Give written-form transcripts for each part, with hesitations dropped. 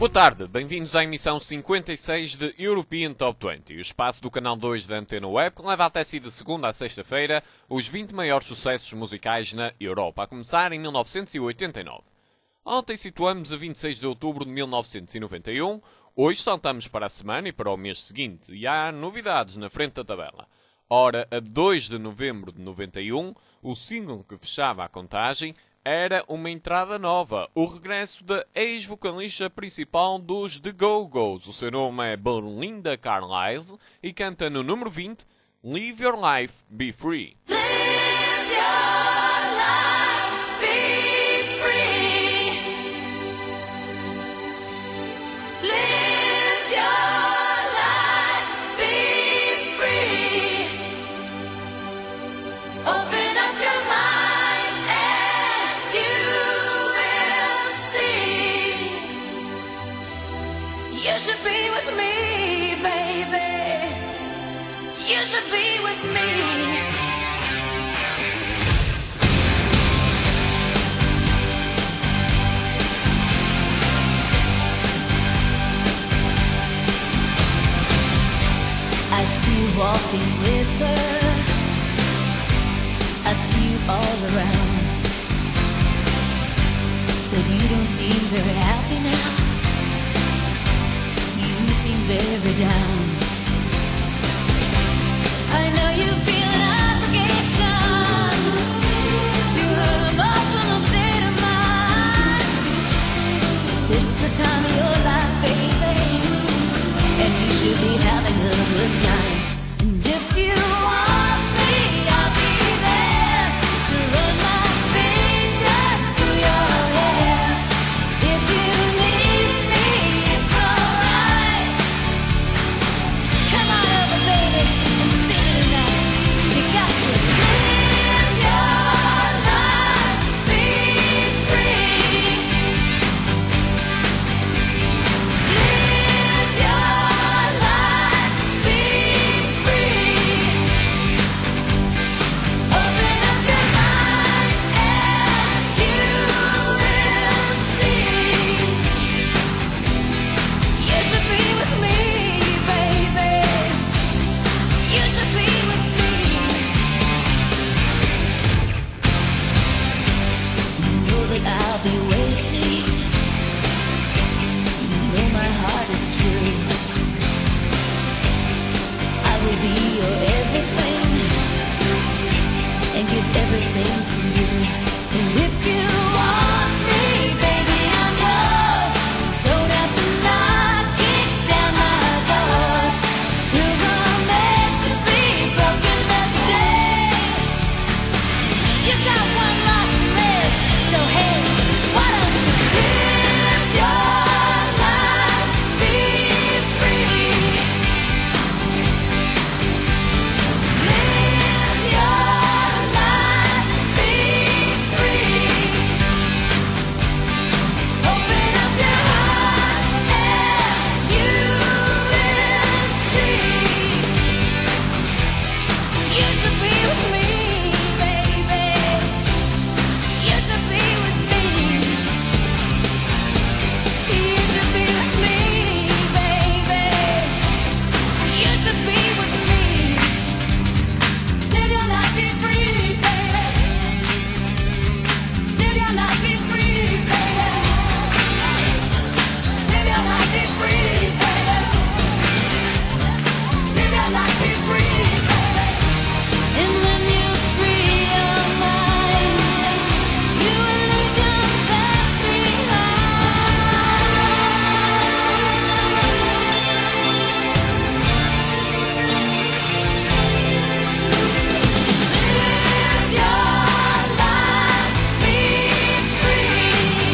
Boa tarde, bem-vindos à emissão 56 de European Top 20, o espaço do canal 2 da Antena Web que leva até si de segunda a sexta-feira os 20 maiores sucessos musicais na Europa, a começar em 1989. Ontem situamos a 26 de outubro de 1991, hoje saltamos para a semana e para o mês seguinte, e há novidades na frente da tabela. Ora, a 2 de novembro de 91, o single que fechava a contagem era uma entrada nova, o regresso da ex-vocalista principal dos The Go-Go's. O seu nome é Belinda Carlisle e canta no número 20, Live Your Life, Be Free. Live your life, be free. Live your life, be free. Open up your mind and you will see. You should be with me, baby. You should be with me. I see you walking with her. I see you all around. But you don't seem very happy now. You seem very down. I know you feel an obligation to her emotional state of mind. This is the time of your life, baby, and you should be having a good time. And if you want me, I'll be there to run my fingers through your hair. If you need me, it's alright. Come on over, baby, and sing it tonight. You got to live your life, be free. Live your life, be free. Open up your mind and you will see. You should be with me, baby. You should be with me. You know that I'll be waiting. You know my heart is true. I will be your everything and give everything to you. So if you want me, baby, I'm yours. Don't have to knock it down my doors. Rules are meant to be broken every day. You got one life to live, so hey, why don't you live your life, be free. Live your life, be free. Open up your heart and you will see. You should be with me, baby. You should be with me. You should be with me, baby. You should be with me. Live your life, be free, baby. Live your life, be free, baby. Live your life, be free, baby. Live your life, be free, baby. And when you free your mind, you will leave your past behind. Live your life, be free.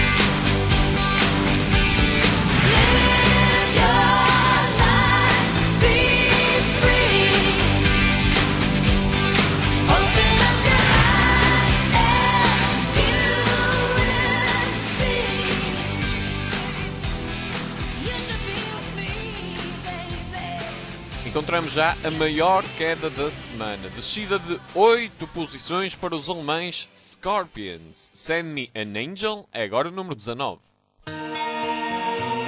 Live your life, be free. Open up your eyes and you will see. You should be with me, baby. Encontramos já a maior queda da semana, descida de 8 posições para os alemães Scorpions. Send Me an Angel é agora o número 19.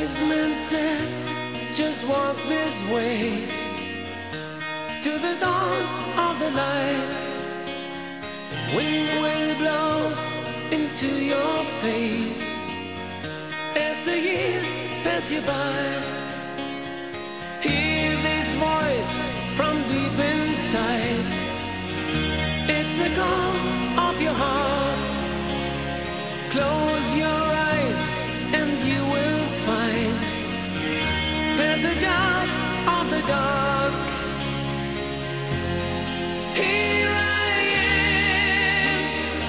Wise men said, just walk this way to the dawn of the light. The wind will blow into your face as the years pass you by. Hear this voice from deep inside. It's the call of your heart. Close your eyes and you will find passage out of the dark. Here I am.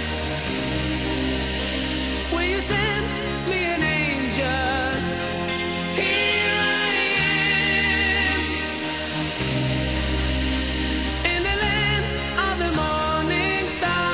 Will you send me an angel? Here I am. In the land of the morning star.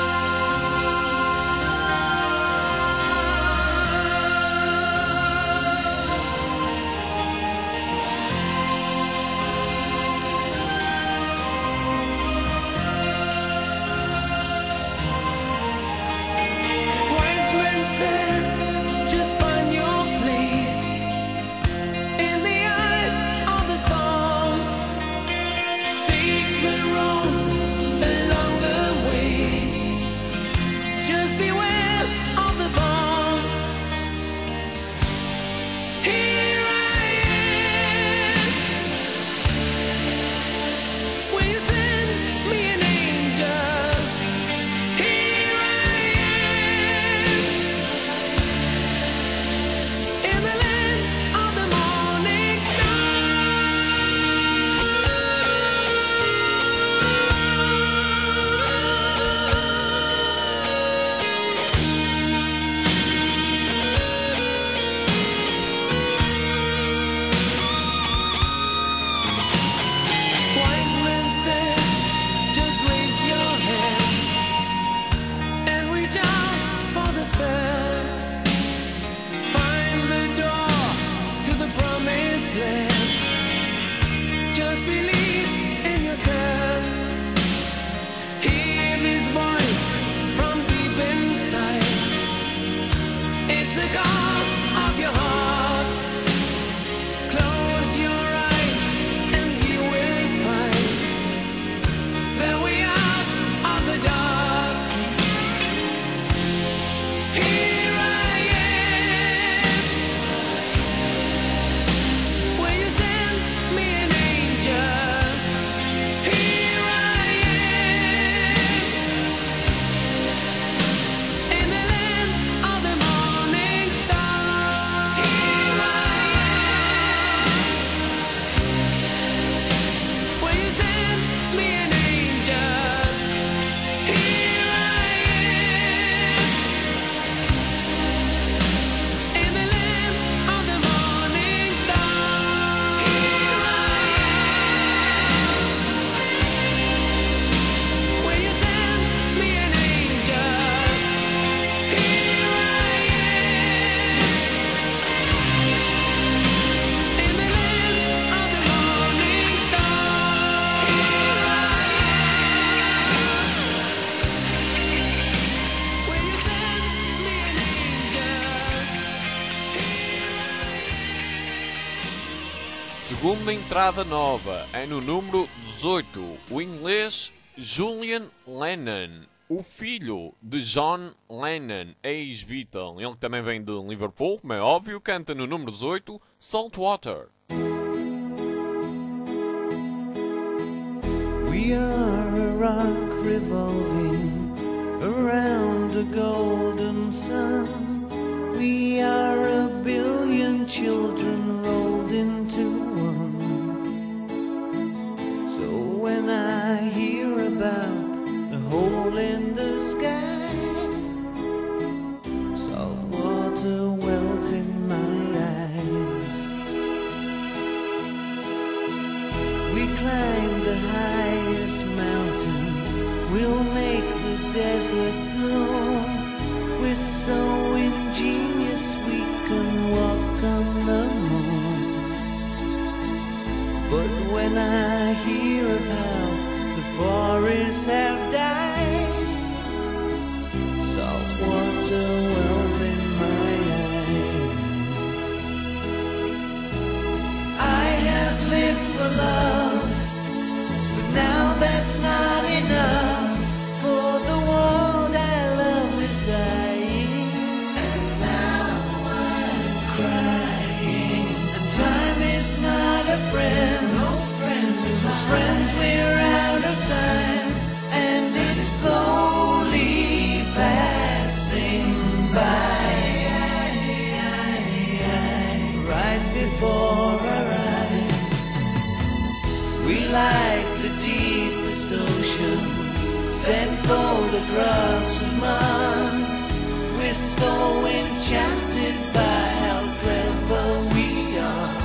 Wise men said, just find your place in the eye of the storm. Seek the roses along the way. Just beware of the thorns. Here I am. Will you send me an angel? Here I am. In the land of the morning star. Wise men said, just raise your hand and reach out for the spell. Find the door to the promised land. Just believe in yourself. Hear this voice from deep inside. It's the call of your heart. Close your eyes and you will find that we out of the dark. Here I am. Will you send me an angel? Here I am. In the land of the morning star. Here I am. Will you send me an angel? Here I am. In the land of the morning star. Here I am. Will you send me an angel? Here I am. In the land of the morning star. Here I am. Will you send me an angel? Here I am. Segunda entrada nova é no número 18, o inglês Julian Lennon, o filho de John Lennon, ex-Beatle. Ele também vem de Liverpool, como é óbvio, canta no número 18, Saltwater. We are a rock revolving around a golden sun. We are a billion children rolled into one. So when I hear about the hole in the sky, salt water wells in my eyes. We climb the highest mountain, we'll make the desert bloom. We're so ingenious we can walk on the moon. But when I hear of how the forests have died, salt water wells in my eyes. for love, but now that's not enough. For the world I love is dying, and now I'm crying. And time is not a friend, no friend of mine. As friends we're out of time, and it's slowly passing by. Right before our eyes, we like the deepest oceans, send photographs of Mars. We're so enchanted by how clever we are.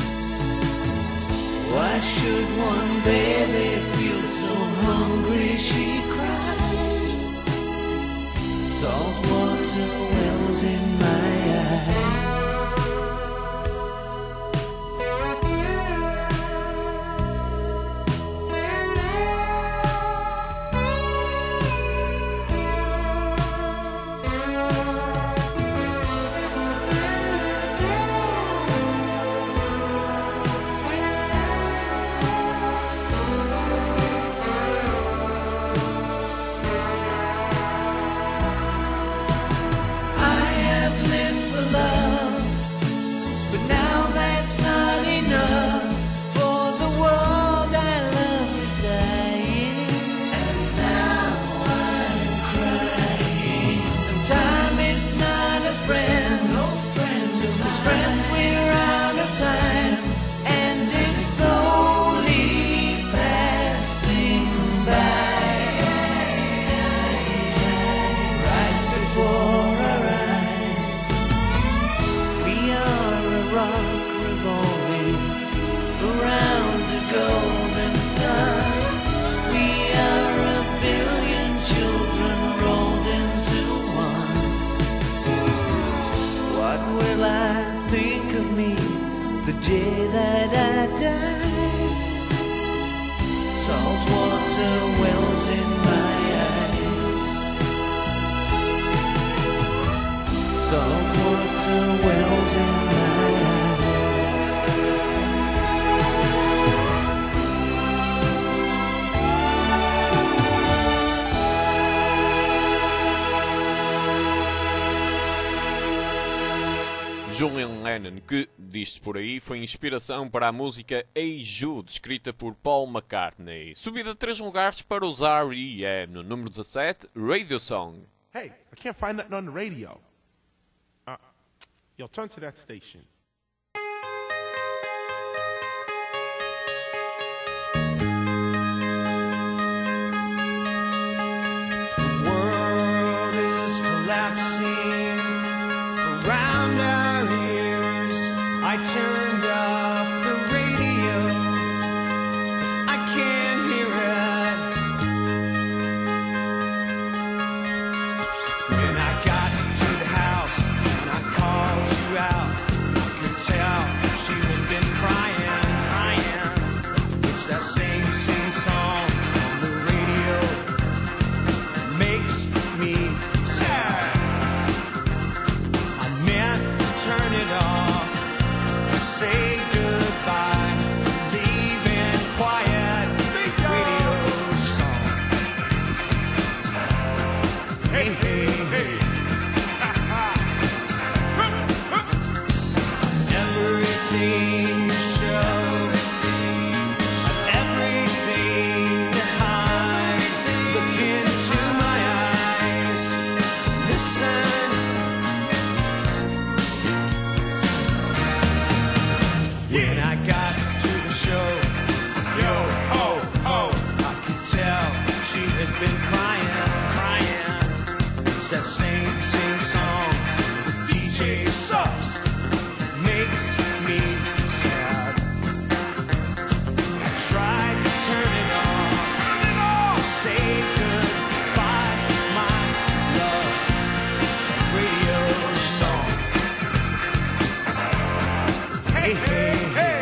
Why should one baby feel so hungry, she cried. Salt water wells in my eyes. Day that I die, salt water wells in my eyes. Salt water wells in my Julian Lennon, que, diz-se por aí, foi inspiração para a música Hey Jude, escrita por Paul McCartney. Subida 3 lugares para os R.E.M. No número 17, Radio Song. Hey, I can't find nothing on the radio. Yo, turn to that station. The world is collapsing around our ears. I turned up the radio, I can't hear it. When I got to the house and I called you out, I could tell she had been crying, crying. It's that same song on the radio that makes me sad. I meant to turn it off, to say goodbye, to leave in quiet. Radio song. Hey, hey, hey. Everything you show, everything you hide. Look into my eyes, listen. When I got to the show, yo, oh, oh, I could tell she had been crying, crying. It's that same song. The DJ sucks, makes me sad. I tried to turn it off, to say goodbye, my love. Radio song. Hey, hey, hey.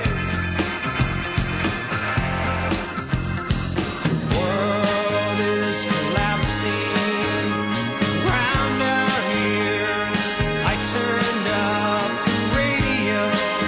The world is collapsing around our ears. I turned up the radio,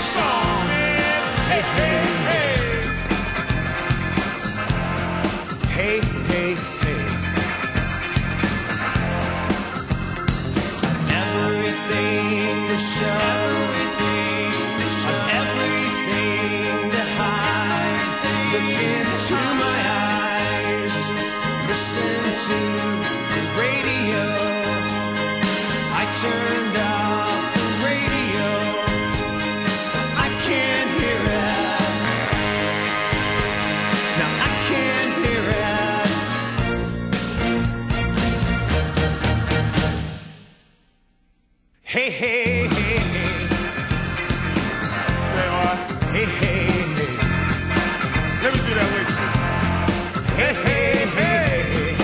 song. Hey, hey, hey. Hey, hey, hey. Everything to show, everything to hide. Look into my eyes, listen to the radio. I turned up the radio. I can't hear it. Now I can't hear it. Hey, hey, hey, hey. Say what? Hey, hey, hey. Let me do that with you. Hey, hey, hey.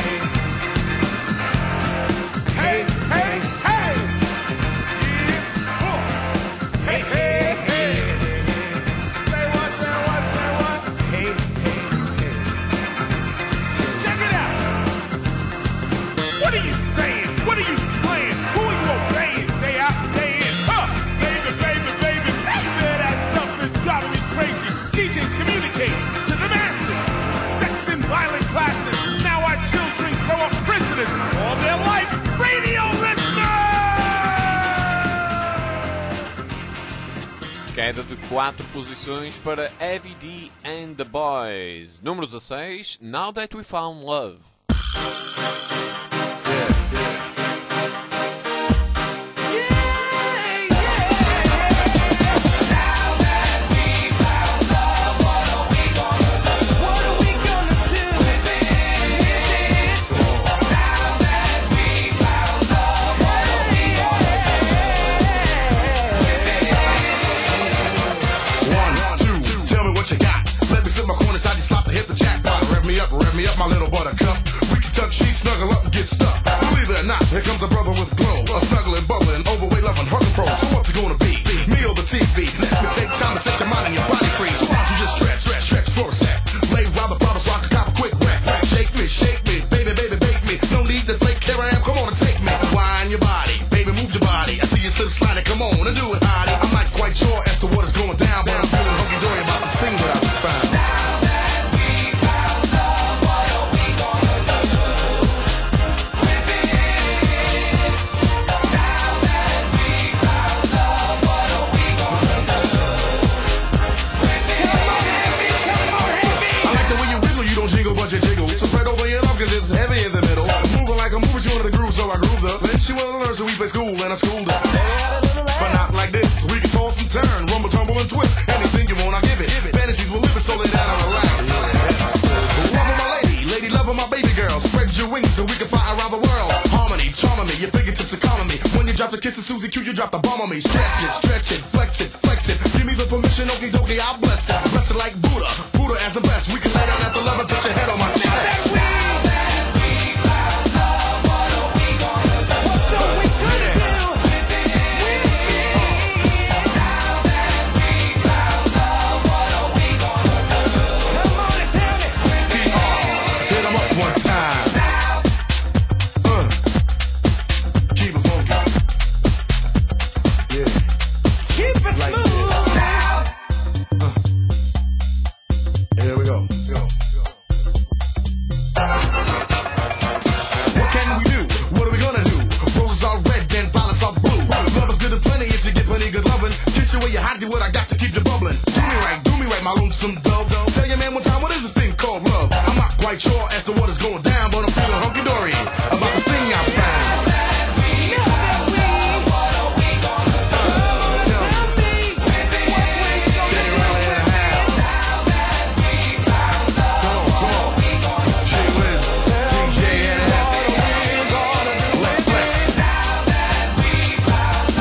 Hey, hey, hey. Yeah. Oh. Hey, hey, hey. Say what, say what, say what? Hey, hey, hey. Check it out. What are you saying? What are you playing? Who are you obeying? Day out, day in. Baby, baby, baby, baby, that stuff is driving me crazy. DJs communicate to the masses. Sex and violent classes. Now our children grow up prisoners all their life. Radio listeners! Queda de 4 posições para Heavy D and the Boys. Número 16, Now That We Found Love. Me up, my little buttercup. We can tuck sheets, snuggle up and get stuck. Believe it or not, here comes a brother with glow. A snuggling, bubbling, overweight, loving, hugging pro. So what's it gonna be? Me or the TV? Let me take time to set your mind and your body free. So why don't you just stretch for a sec? Lay while the bottle so I can cop a quick wreck. Shake me, baby, baby, bake me. No need to fake, here I am, come on and take me. Wind your body, baby, move your body. I see you slip sliding, come on and do it, hottie. I'm not quite sure as to what is going down, but I'm feeling hunky-dory about this thing that I just found. It's heavy in the middle. Moving like a movie, she wanted to groove, so I grooved her. Then she wanted to learn, so we play school, and I schooled her. But not like this. We can toss and turn, rumble, tumble, and twist. Anything you want, I'll give it. Fantasies will live it, so lay down and relax. Loving my lady, loving my baby girl. Spread your wings so we can fly around the world. Harmony, charming me, your fingertips are calming me. When you drop the kiss of Susie Q, you drop the bomb on me. Stretch it, flex it. Give me the permission, okie dokie, I'll bless it. Bless it like Buddha as the best. We can lay down at the level, put your head on my chest. What I got to keep you bubbling. Do me right, my lonesome dove. Tell your man one time, what is this thing called love? I'm not quite sure as to what is going down, but I'm feeling hunky-dory about this thing I found.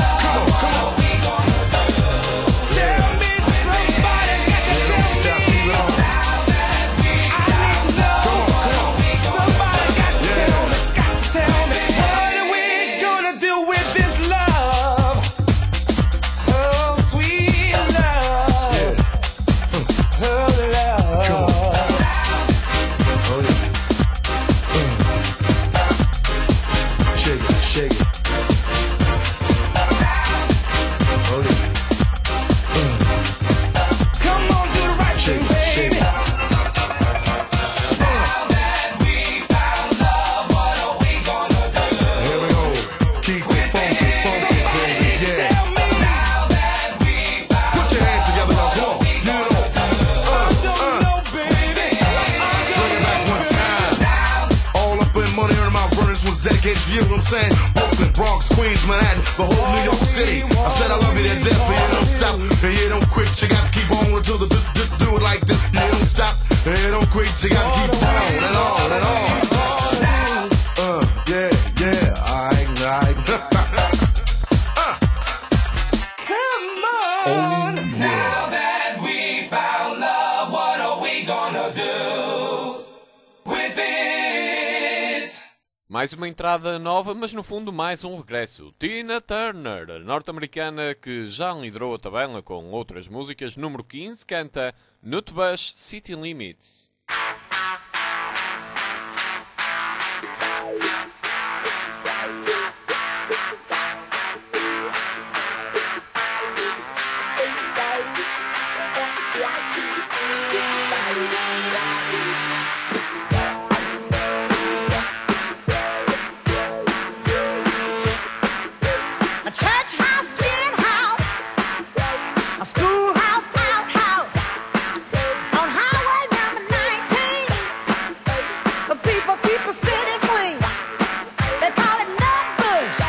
Stop me saying? Brooklyn, Bronx, Queens, Manhattan, the whole New York City. I said I love you to death, so you don't stop and you don't quit. You got to keep on until the do it like this. You don't stop and you don't quit. You got to keep on and on and on. Yeah, yeah, alright. Come on. Now that we found love, what are we gonna do with it? Mais uma entrada nova, mas no fundo mais um regresso. Tina Turner, a norte-americana que já liderou a tabela com outras músicas, número 15, canta Nutbush City Limits. A church house, gin house, a schoolhouse, outhouse, on highway number 19. The people keep the city clean. They call it Nutbush.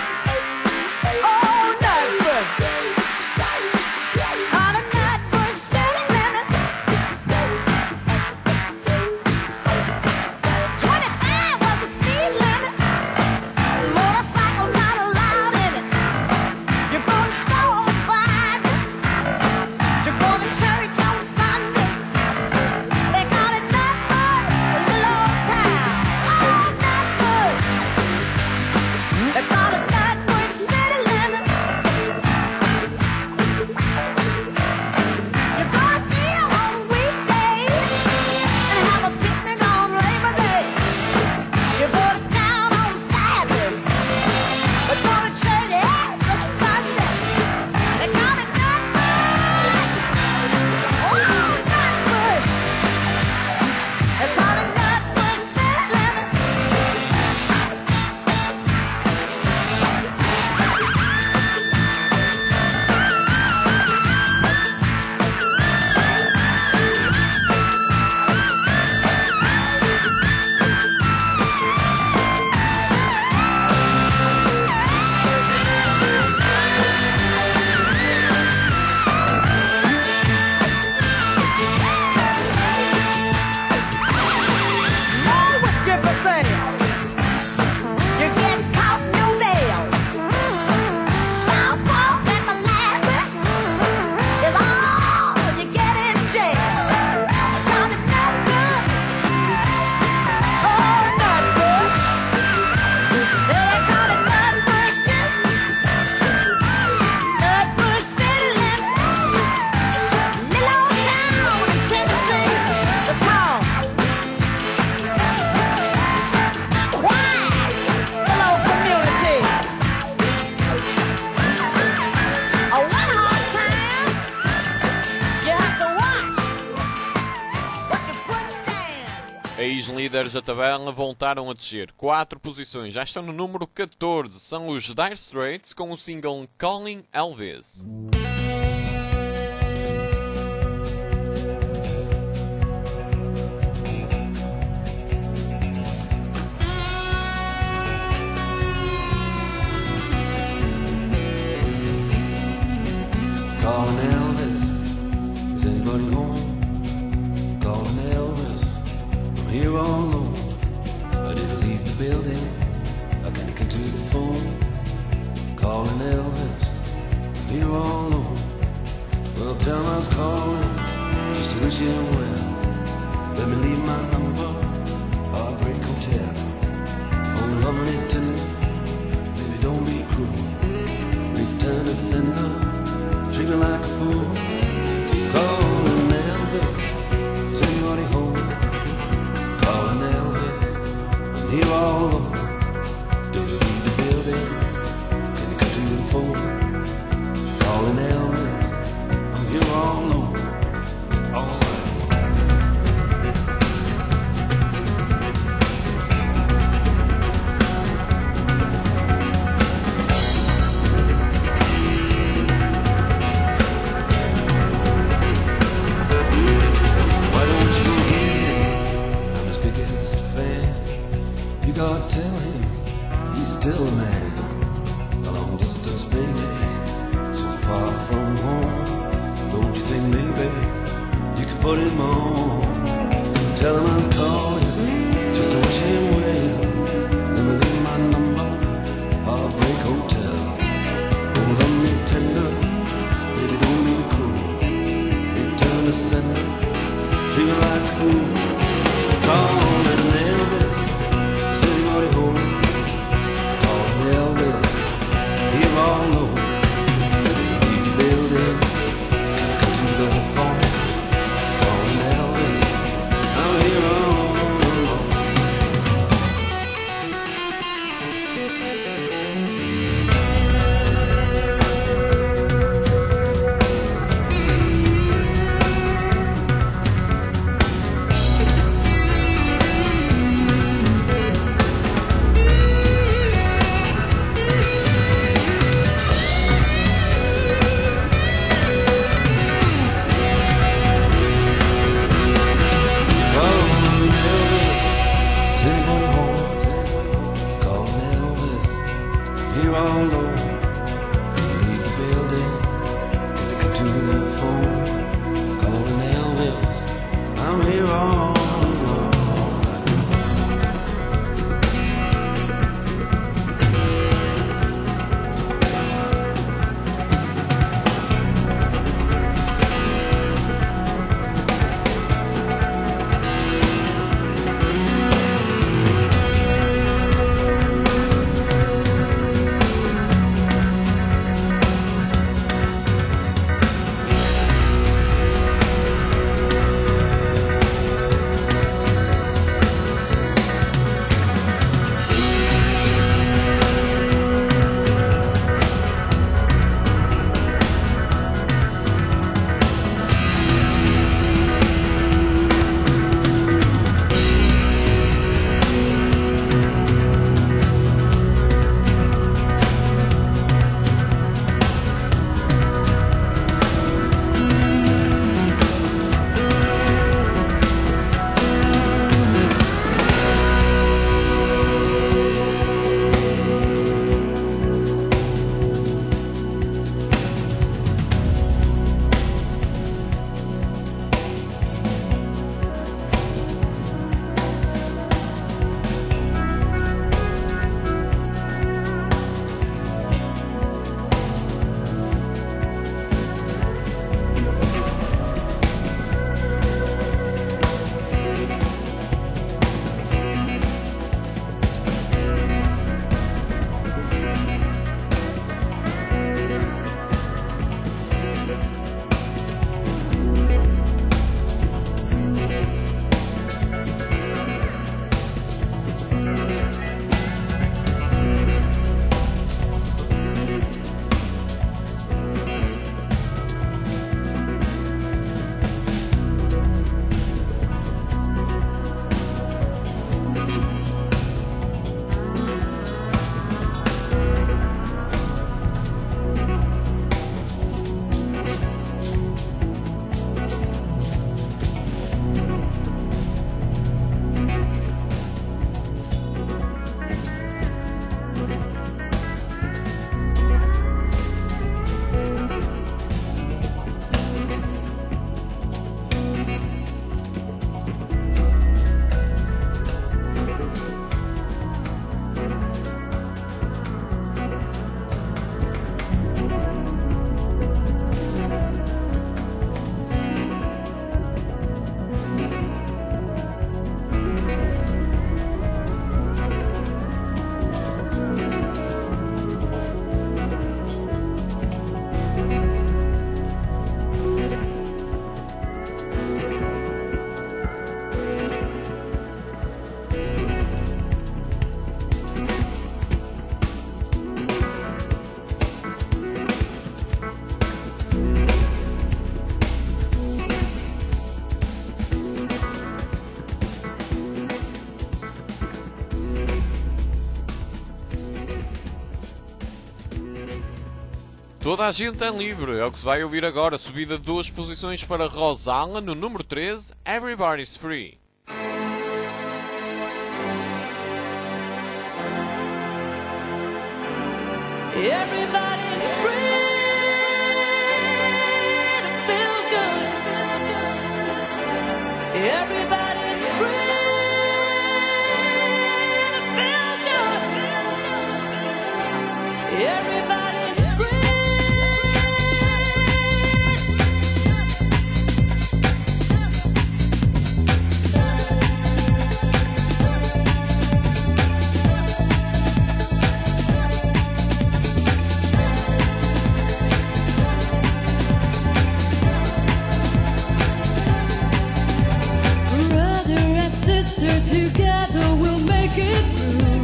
Oh, Nutbush. Call it Nutbush city limit. 25 was the speed limit. Motorcycle not allowed in it. You go to store on Fridays. You go to church on Sundays. They call it Nutbush, a little old town. Oh, Nutbush. They call it Nutbush city limit. You go to Phil on weekdays and have a picnic on Labor Day. You go to town on Sabbath. We go to church every Sunday. They call it Nutbush. Oh, Nutbush. They call it Nutbush city limit. No whiskey for sale. You get caught in your nail. Southpaw and molasses is all you get in jail. Call it Nutbush. Oh, Nutbush. They call it Nutbush too. Nutbush city limit. Little old town in Tennessee. It's called why? Hello, community. A one-horse town. You have to watch what you put down. Ex-líderes da tabela voltaram a descer 4 posições, já estão no número 14, são os Dire Straits com o single Calling Elvis. Calling Elvis, is anybody home? Calling Elvis, I'm here all alone. I didn't leave the building, I can't get to the phone. Calling Elvis, I'm here all alone. Well, tell him I was calling, just to wish him well. Let me leave my number, Heartbreak Hotel. Oh, lovely tender, baby don't be cruel. Return to sender, treat me like a fool. Calling Elvis, is anybody home? Calling Elvis, I'm here all alone. Don't you leave the building? Can you come to the phone? Calling Elvis, I'm here all alone. All right. Why don't you get I'm as big as a fan. You got put him on. Tell him I was calling just to wish him well. Let me leave my number, Heartbreak Hotel. Hold on me tender, baby don't be cruel. Return to sender, treat me like a fool. Calling Elvis, city money home. Calling Elvis, here all alone. Leave the building, come to the phone. Calling Elvis, I'm here all alone. Toda a gente é livre, é o que se vai ouvir agora. Subida de 2 posições para Rosala, no número 13, Everybody's Free. Everybody's free to feel good. Everybody's free to feel good. Everybody's free. Brother and sister, together we'll make it through.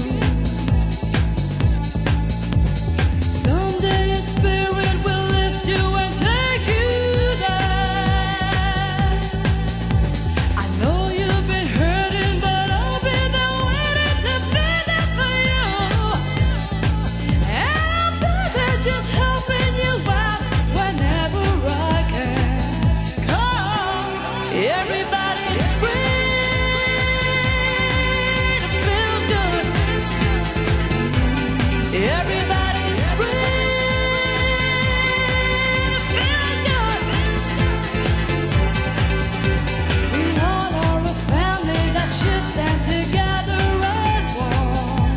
Someday a spirit will lift you and take you there. I know you've been hurting, but I'll be there waiting to be there for you. And I'll be there just helping you out whenever I can. Come, everybody's free to feel good. Everybody's free to feel good. We all are a family that should stand together as one,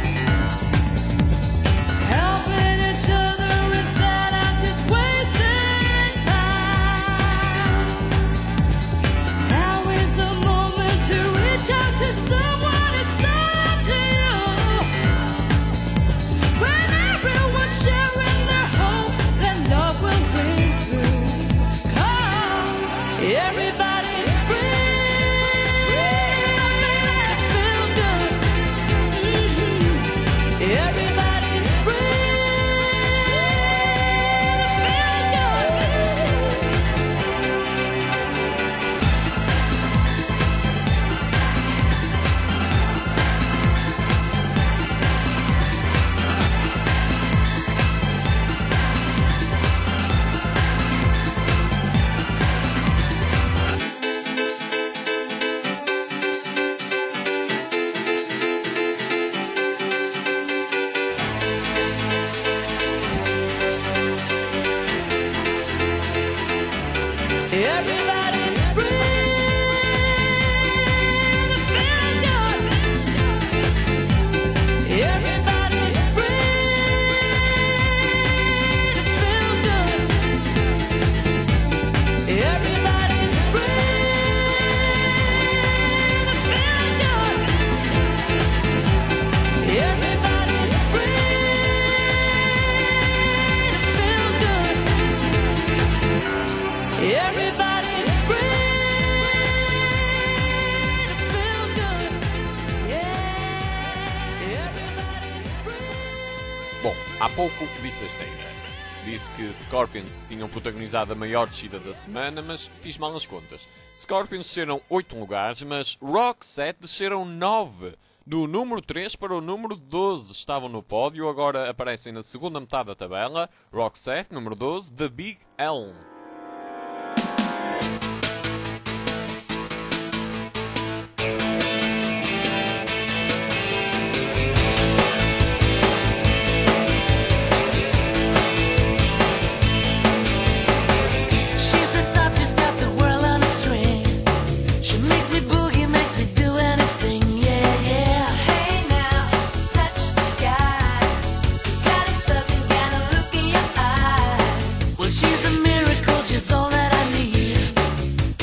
helping each other instead of just wasting time. Now is the moment to reach out to someone. It's all up to you. When everyone's sharing their hope, then love will ring through. Come, everybody's free to feel good. Everybody's free to Everybody's free to feel good. Everybody's free to feel good. Everybody's free to feel good. Everybody's free to feel good. Everybody's free to feel good. Yeah, everybody's free. Bom, há pouco disse asneira. Disse que Scorpions tinham protagonizado a maior descida da semana, mas fiz mal nas contas. Scorpions desceram 8 lugares, mas Roxette desceram 9. Do número 3 para o número 12 estavam no pódio, agora aparecem na segunda metade da tabela. Roxette, número 12, The Big Elm. She's the top, she's got the world on a string. She makes me boogie, makes me do anything, yeah, yeah. Hey now, touch the sky. Got a southern kind of look in your eyes. Well, she's a miracle, she's all that I need.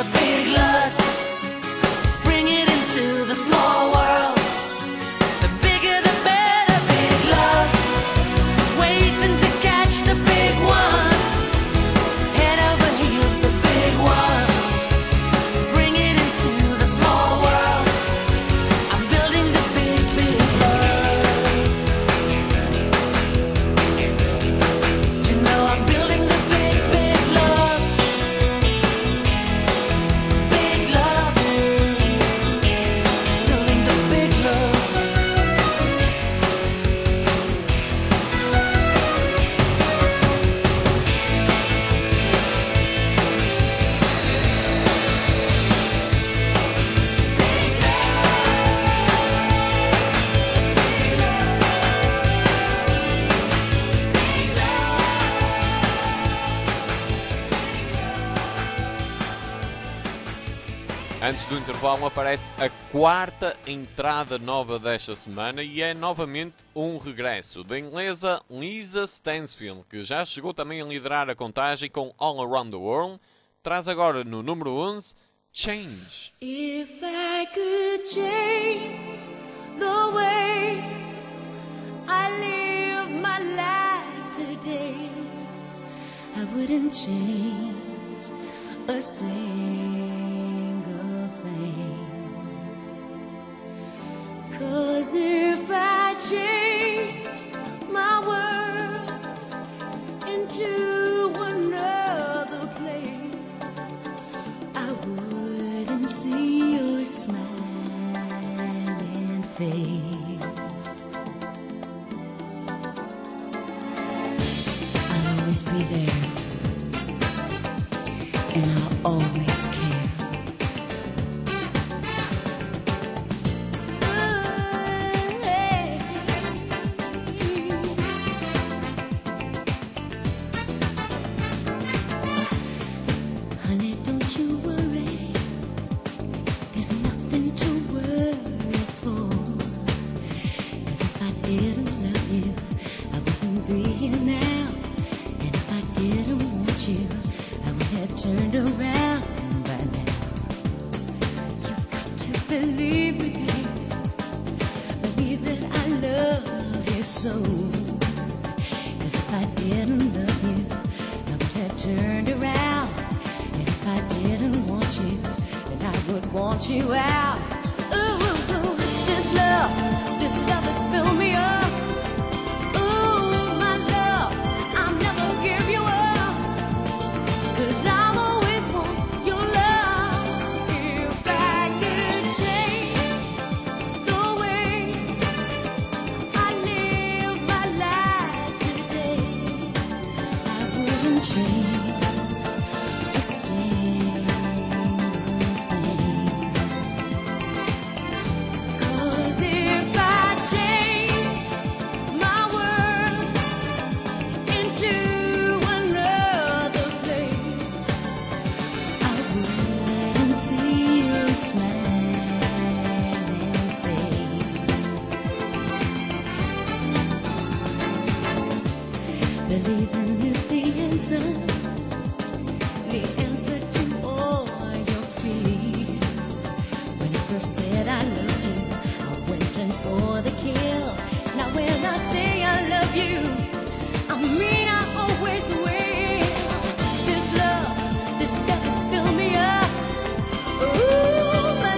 big lust. Bring it into the small world. The bigger the better, big love. Waiting to catch the big one. Head over heels, the big one. Bring it into the small world. I'm building the big, big love. You know I'm building the big, big love. Big love. Building the big love. Antes do intervalo aparece a quarta entrada nova desta semana e é novamente um regresso da inglesa Lisa Stansfield, que já chegou também a liderar a contagem com All Around the World. Traz agora no número 11, Change. If I could change the way I live my life today, I wouldn't change a single thing. 'Cause if I changed my world into another place, I wouldn't see your smiling face. I'll always be there, and I'll always care. Honey, don't you worry. There's nothing to worry for. 'Cause if I didn't love you, I wouldn't be here now. And if I didn't want you, I would have turned around by now. You've got to believe me, babe. Believe that I love you so. 'Cause if I didn't love you, I would have turned around. And if I didn't want you, then I would want you out. Ooh, this love has filled me up. Ooh, my love, I'll never give you up. 'Cause I'll always want your love. If I could change the way I live my life today, I wouldn't change a single thing. 'Cause if I change my world into another place, I wouldn't see your smiling face. Believing is the answer to all your fears. When you first said I loved you, I went in for the kill. Now when I say I love you, I mean I always will. This love has filled me up. Ooh,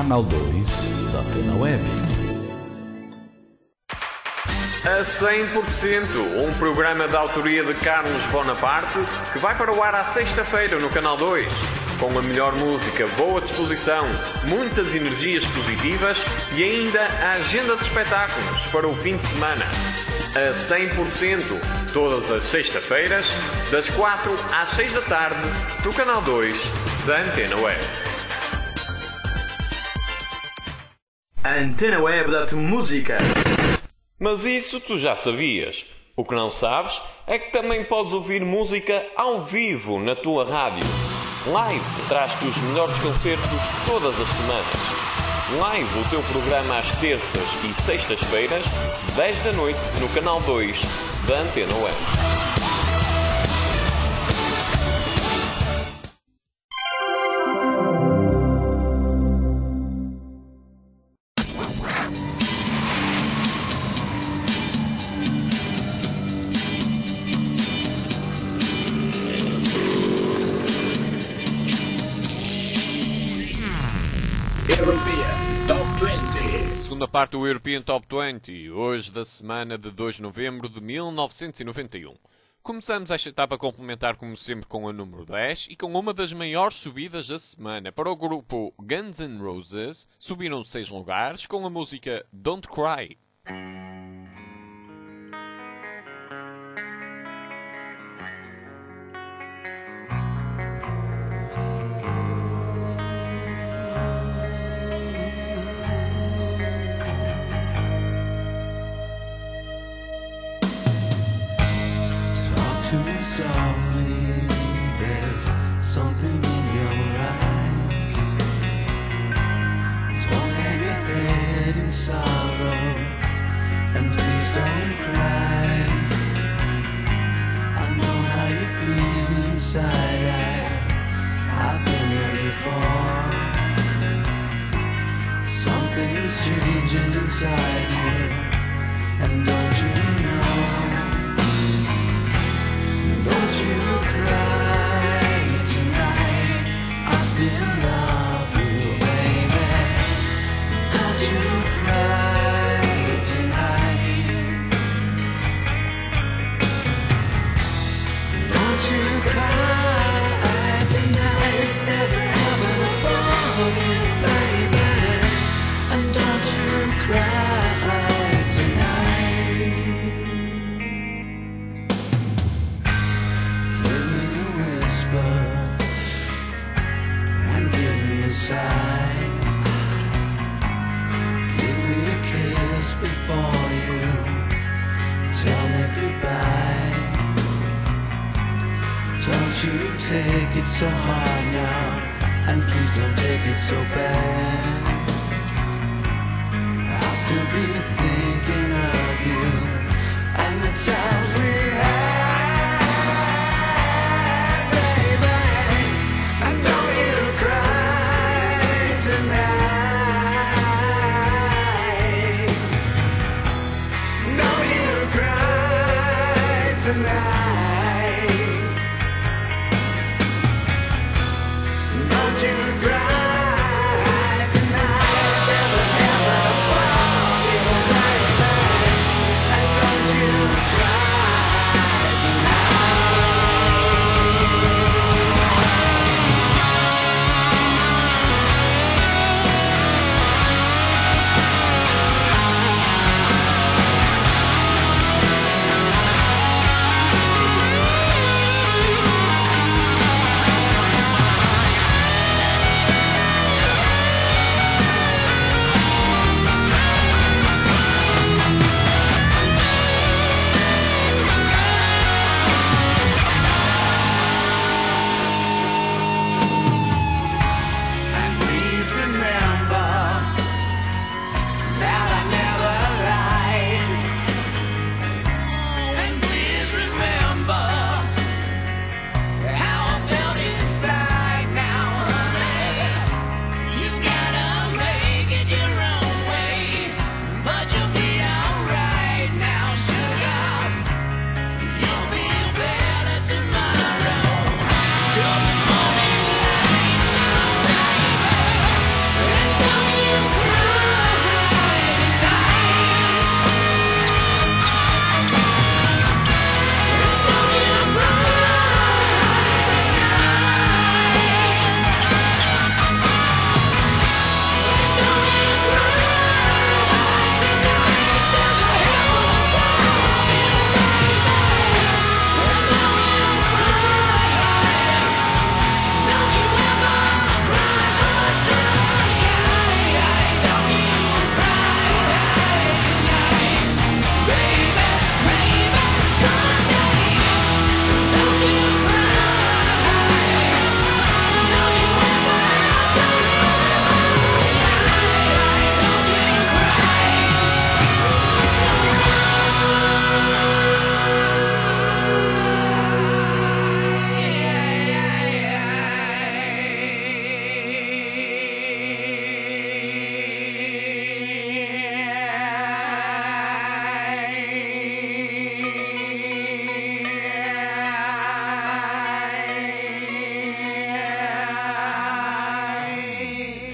Canal 2 da Antena Web. A 100%, um programa de autoria de Carlos Bonaparte que vai para o ar à sexta-feira no Canal 2. Com a melhor música, boa disposição, muitas energias positivas e ainda a agenda de espetáculos para o fim de semana. A 100%, todas as sextas-feiras, das 4 às 6 da tarde, no Canal 2 da Antena Web. A Antena Web dá-te música. Mas isso tu já sabias. O que não sabes é que também podes ouvir música ao vivo na tua rádio. Live traz-te os melhores concertos todas as semanas. Live, o teu programa às terças e sextas-feiras, 10 da noite, no Canal 2 da Antena Web. Segunda parte do European Top 20, hoje da semana de 2 de novembro de 1991. Começamos esta etapa complementar, como sempre, com a número 10 e com uma das maiores subidas da semana. Para o grupo Guns N' Roses, subiram 6 lugares com a música Don't Cry. To me softly, there's something in your eyes. Don't hang your head in sorrow, and please don't cry. I know how you feel inside. I've been there before. Something's changing inside you, and don't you know? Don't you cry tonight, I still love you, baby. Don't you cry tonight. Don't you cry tonight, there's a heaven above you, baby. And don't you cry tonight. And give me a sigh. Give me a kiss before you tell me goodbye. Don't you take it so hard now, and please don't take it so bad. I'll still be thinking of you and the times we had. Tonight, don't you cry tonight. There's a heaven above you, baby. And don't you cry tonight.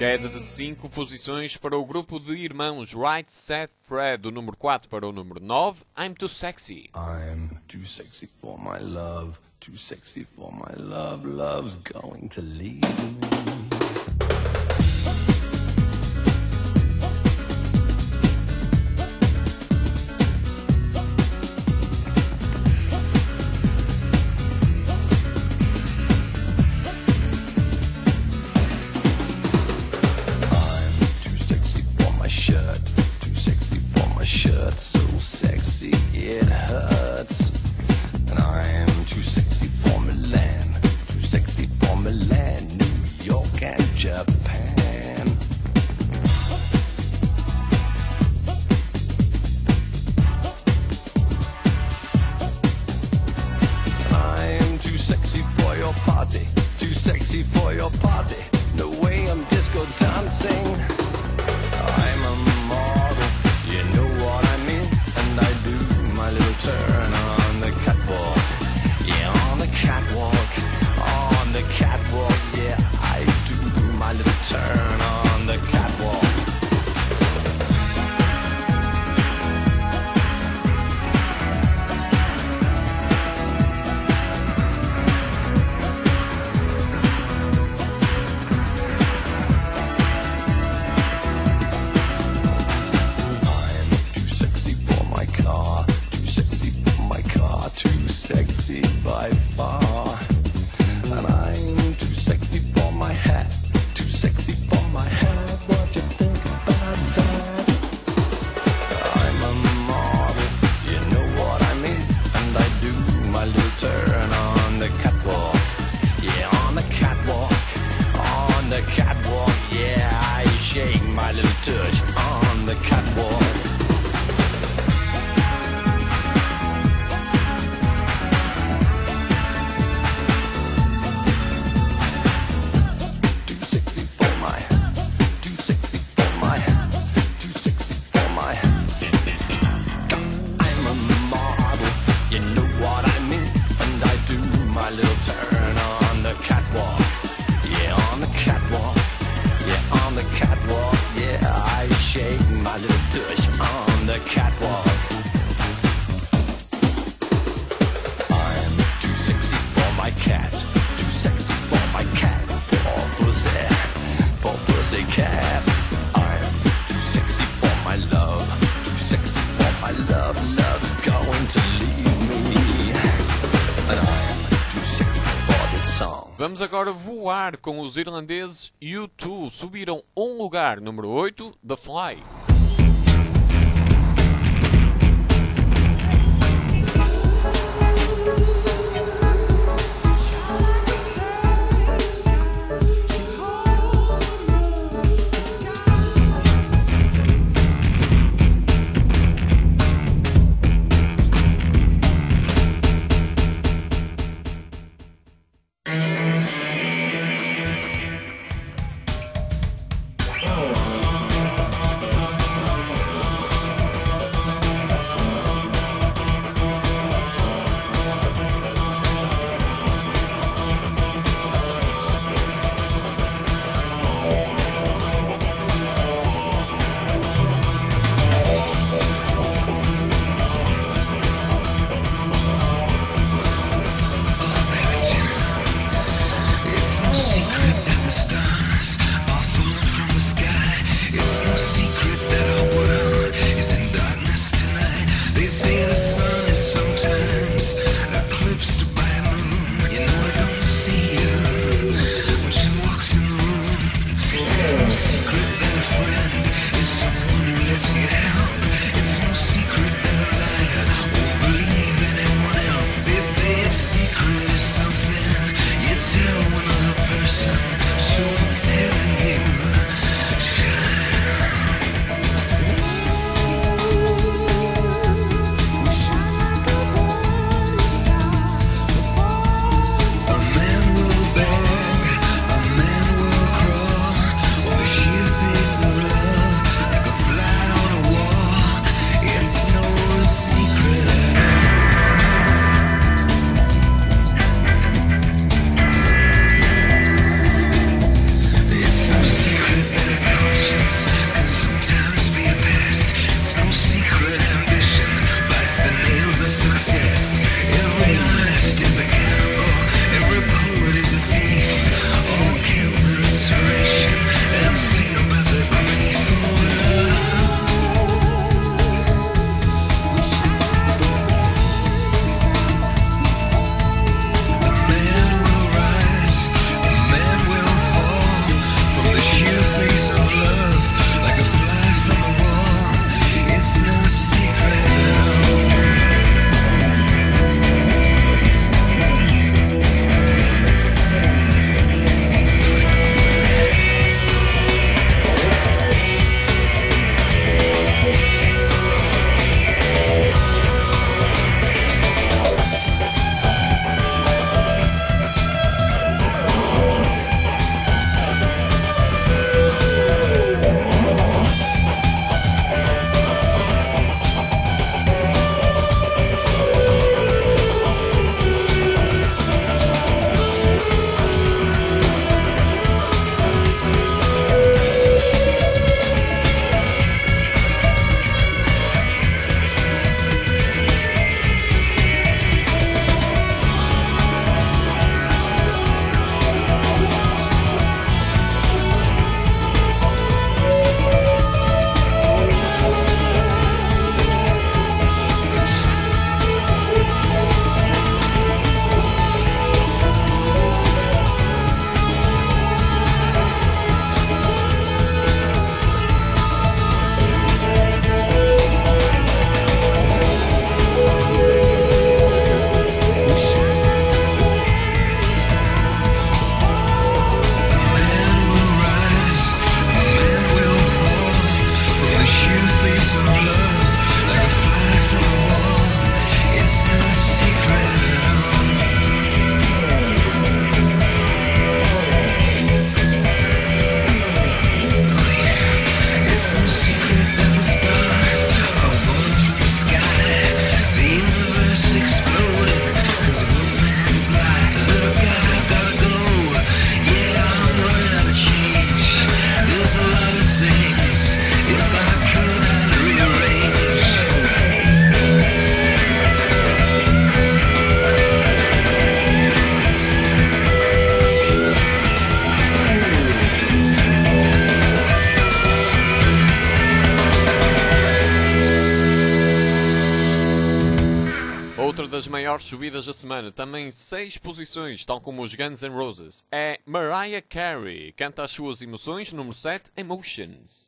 Queda de 5 posições para o grupo de irmãos Right Said Fred, do número 4 para o número 9, I'm Too Sexy. I'm too sexy for my love, too sexy for my love, love's going to leave me. It hurts, and I'm too sexy for Milan, too sexy for Milan, New York and Japan. I'm too sexy for your party, too sexy for your party. No way I'm disco dancing. I'm a model, you know what I mean, and I do my little turn on the catwalk. Yeah, on the catwalk, on the catwalk. Yeah, I do my little turn on the catwalk. By far, and I'm too sexy for my hat, too sexy for my hat. What you think about that? I'm a model, you know what I mean, and I do my little turn on the catwalk. Yeah, on the catwalk, on the catwalk. Yeah, I shake my little touch on the catwalk. Vamos agora voar com os irlandeses U2. Subiram um lugar, número 8, The Fly. das maiores subidas da semana, também 6 posições, tal como os Guns N' Roses. É Mariah Carey, canta as suas emoções, número 7, Emotions.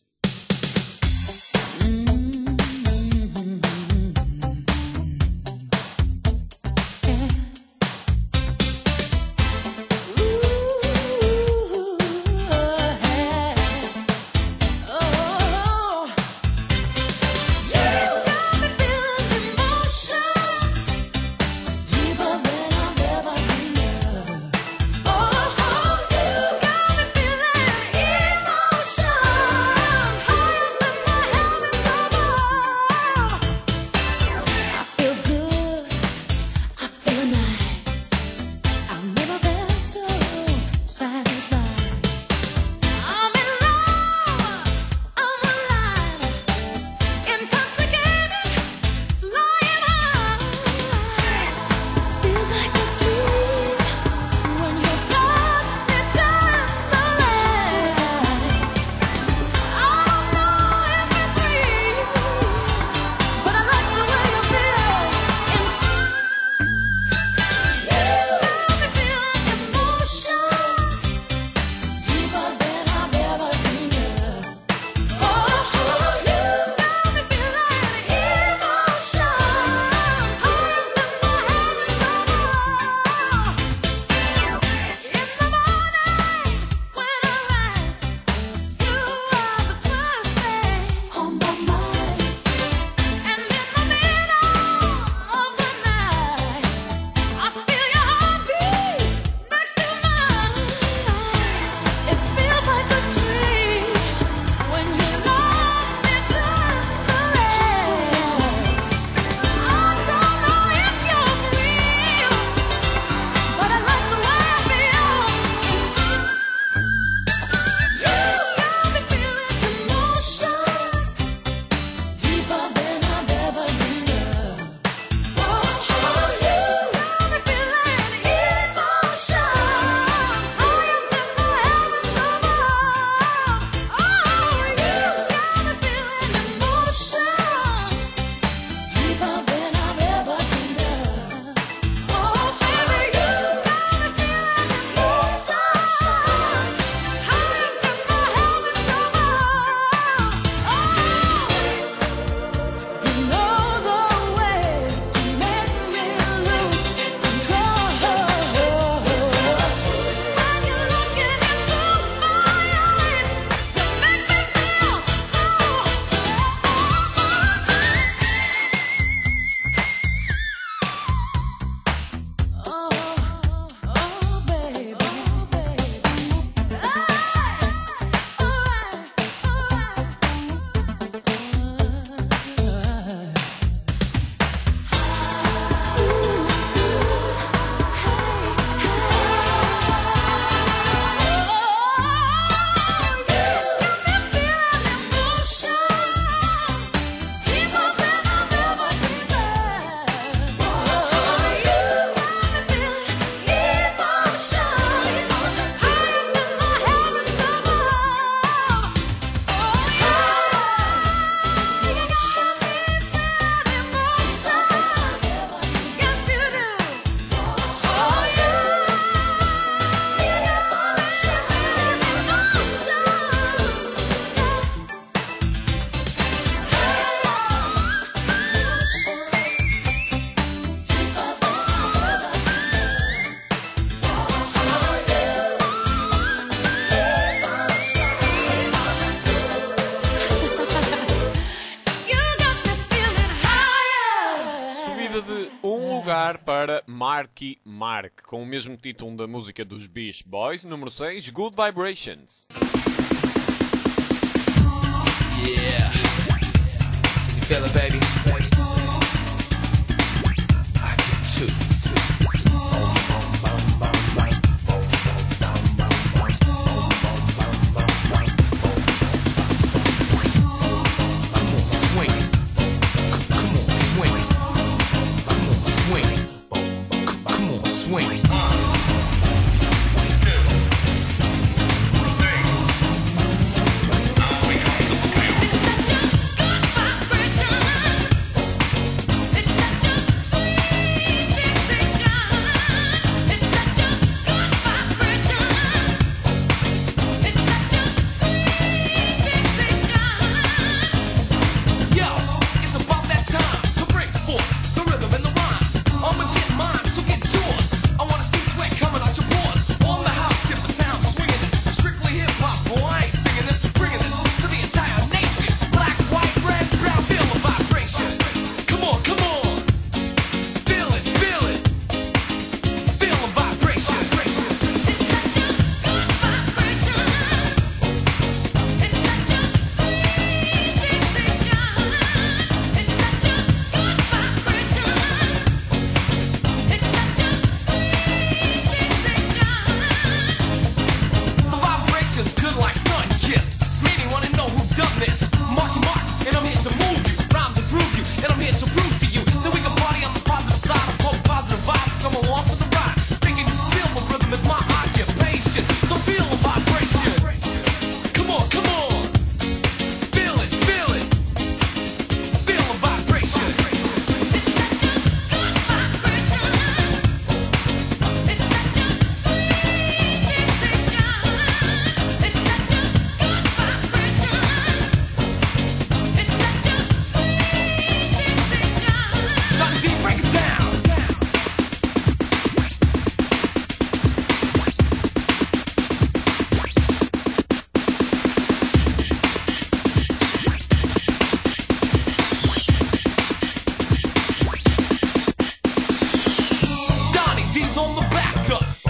Para Marky Mark, com o mesmo título da música dos Beach Boys, número 6, Good Vibrations. Yeah. You feel it, baby? I do too.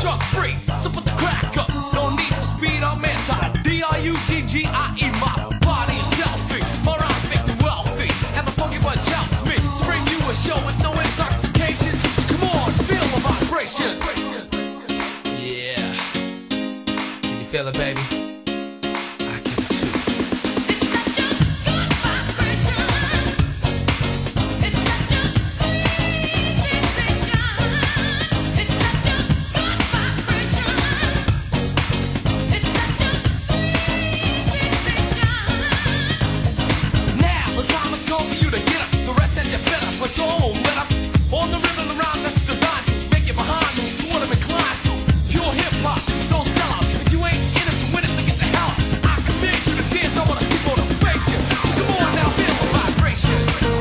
drug free. So put the crack up. No need for speed, I'm anti. D-R-U-G-G-I-E. My body is selfie. My rhymes make me wealthy. And the funky bunch helps me to bring you a show with no intoxication. So come on, feel the vibration. Yeah. Can you feel it, baby? I can too. It's such a good vibration. It's such a sweet sensation. It's such a good vibration. It's such a sweet sensation. Now the time has come for you to get up. The rest that you better put your own let up. On the rhythm around that's designed to make you behind you. To what I'm inclined to. Pure hip hop, don't sell out. If you ain't in it to win it, then get the hell out. I command you to dance. I wanna see motivation. Come on now, feel the vibration.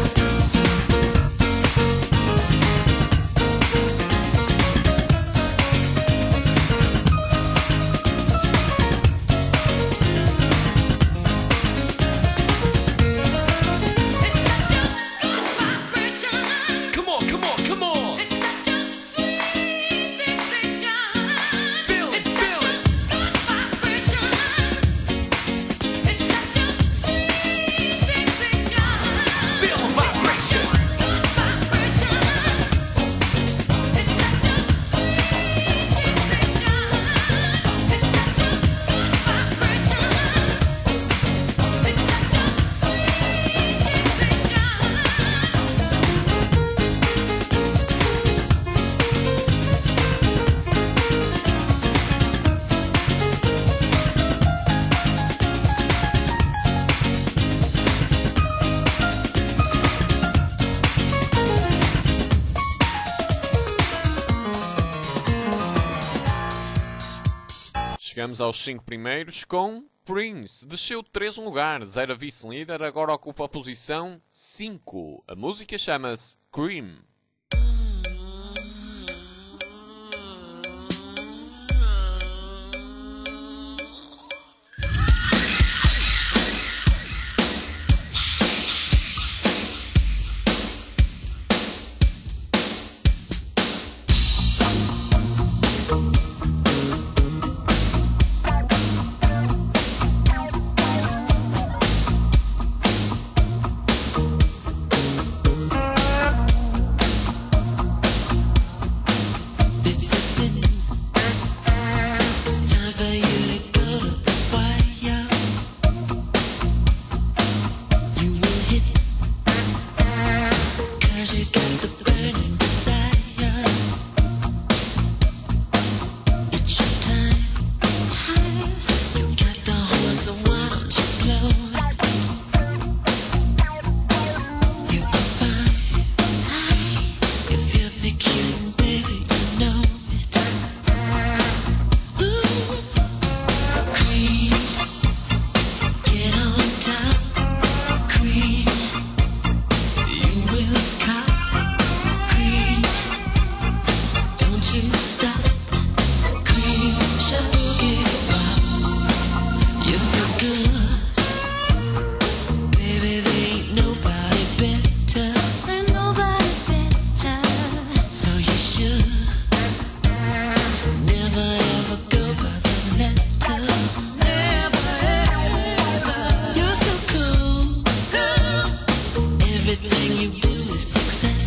It's such a good vibration. Come on, come on, come on. It's such a sweet sensation. Feel it, It's feel such a it. good vibration. It's such a sweet sensation. Feel the vibration. Good vibration. It's such a sweet sensation. It's such a good vibration. It's such a Chegamos aos 5 primeiros com Prince. Desceu 3 lugares, era vice-líder, agora ocupa a posição 5. A música chama-se Cream. This is it. It's time for you to go to the wire. You will hit, 'cause you got the burning desire. It's your time. You got the horn, so why don't you blow it? You are fine. You feel the cute, baby, you know it. Ooh, cream, get on top. Cream, you will cop. Cream, don't you stop. Cream, boogie wop. You're so good, baby. There ain't nobody better. Ain't nobody better. So you should never ever go by the letter. Never ever. You're so cool. Everything you do is success.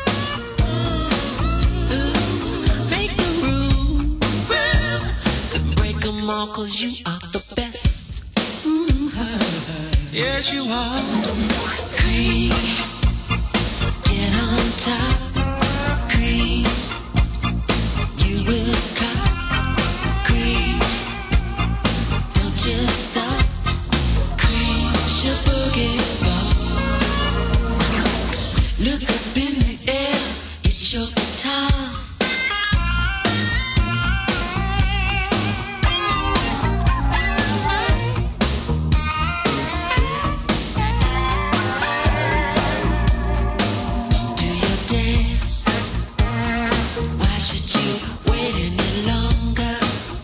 Ooh, make the rules, then break 'em all 'cause you are the best. Yes, you are. Cream, get on top. Cream, you will cop. Cream, don't you stop. Cream, boogie wop. Look up in the air, it's your time. Do your dance. Why should you wait any longer?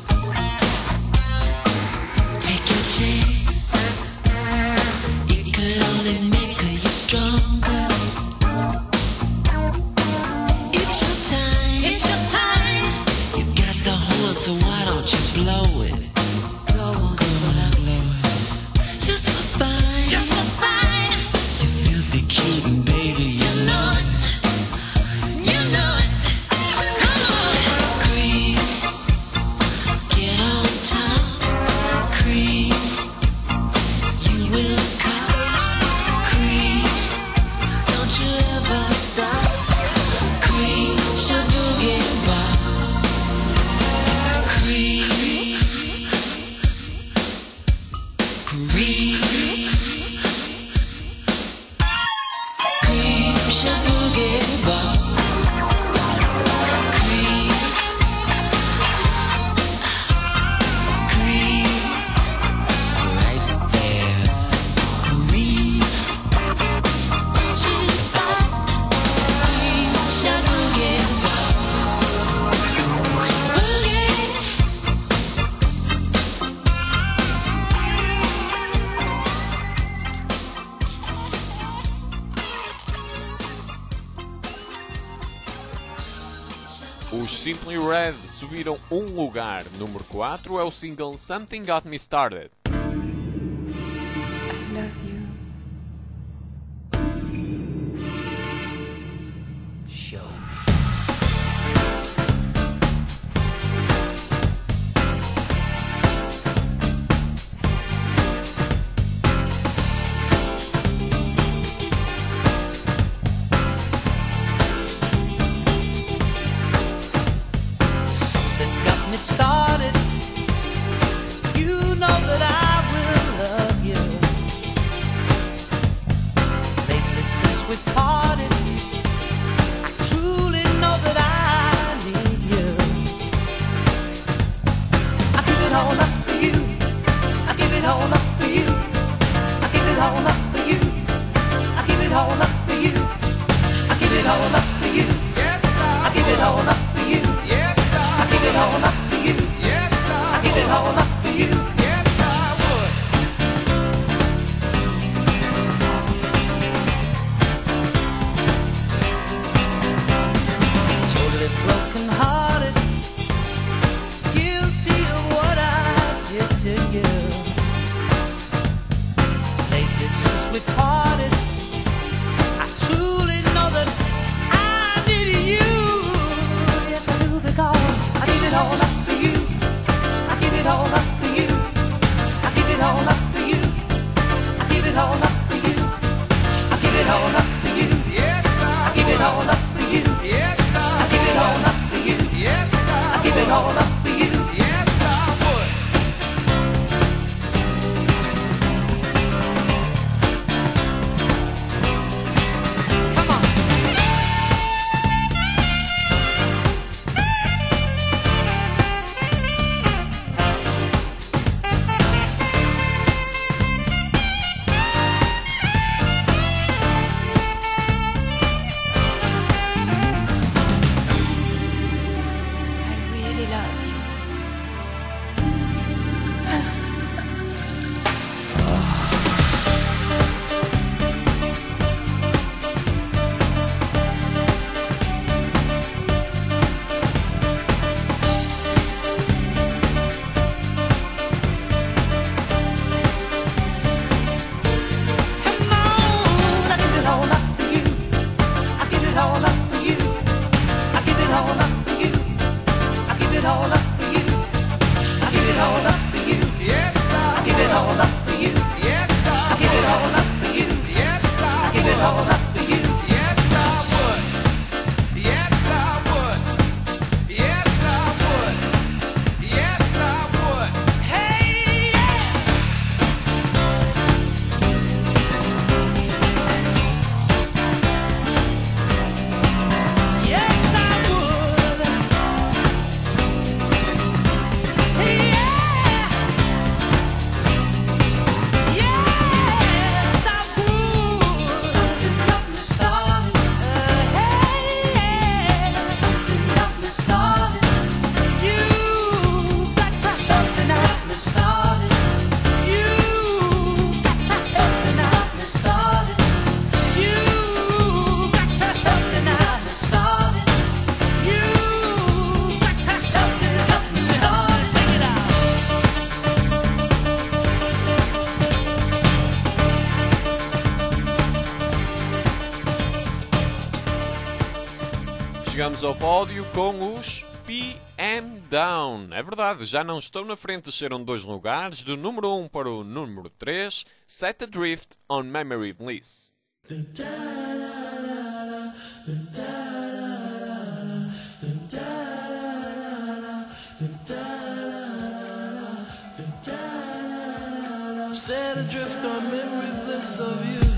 Take your chance. It could only make you stronger. It's your time. It's your time. You got the Simply Red subiram um lugar. Número 4 é o single Something Got Me Started. Started, you know that I will love you. Lately since we parted, I truly know that I need you. I give it all up for you. I give it all up for you. I give it all up for you. I give it all up for you. I give it all up for you. Yes, I give it all up for you. Yes, I give it all up. Yes, I give it all up for you. Yes, I would. Totally broken hearted, guilty of what I did to you. Lately since we parted, I truly know that I need you. Yes, I do, because I give it all up. I give it all up for you. I give it all up for you. I give it all up for you. I give it all up for you. Yes, I give it all up for you. Yes, I give it all up for you. Yes, I give it all up for you. Yes, I would. Come on. Chegamos ao pódio com os PM Down. É verdade, já não estão na frente, desceram 2 lugares, do número 1 para o número 3, Set Adrift on Memory Bliss. Set adrift on memory bliss of you.